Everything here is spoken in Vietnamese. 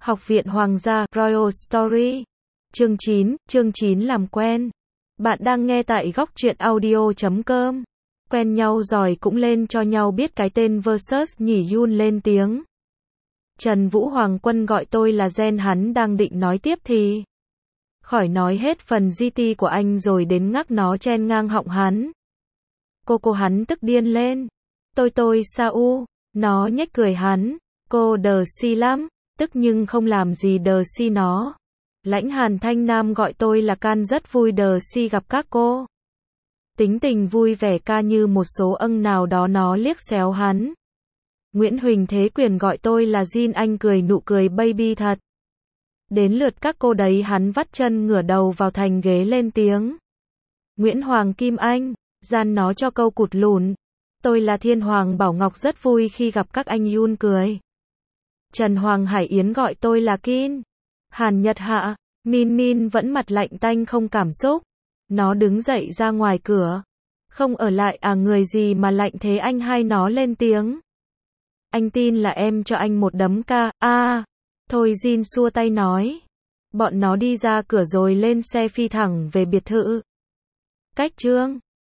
Học viện Hoàng gia, Royal Story. Chương 9 làm quen. Bạn đang nghe tại góc truyện audio.com. Quen nhau rồi cũng lên cho nhau biết cái tên versus nhỉ. Yoon lên tiếng. Trần Vũ Hoàng Quân gọi tôi là Gen, hắn đang định nói tiếp thì khỏi nói hết phần GT của anh rồi đến ngắc nó chen ngang họng hắn. Cô hắn tức điên lên. Tôi sao nó nhếch cười hắn. Cô đờ si lắm, tức nhưng không làm gì đờ si nó. Lãnh Hàn Thanh Nam gọi tôi là Can, rất vui đờ si gặp các cô. Tính tình vui vẻ ca như một số âng nào đó, nó liếc xéo hắn. Nguyễn Huỳnh Thế Quyền gọi tôi là Jin, anh cười nụ cười baby thật. Đến lượt các cô đấy, hắn vắt chân ngửa đầu vào thành ghế lên tiếng. Nguyễn Hoàng Kim Anh, gian nó cho câu cụt lùn. Tôi là Thiên Hoàng Bảo Ngọc, rất vui khi gặp các anh. Yoon cười. Trần Hoàng Hải Yến gọi tôi là Kin. Hàn Nhật Hạ, Min vẫn mặt lạnh tanh không cảm xúc. Nó đứng dậy ra ngoài cửa. Không ở lại à, người gì mà lạnh thế anh? Hai nó lên tiếng. Anh tin là em cho anh một đấm ca. Thôi, Jin xua tay nói. Bọn nó đi ra cửa rồi lên xe phi thẳng về biệt thự. Cách Trương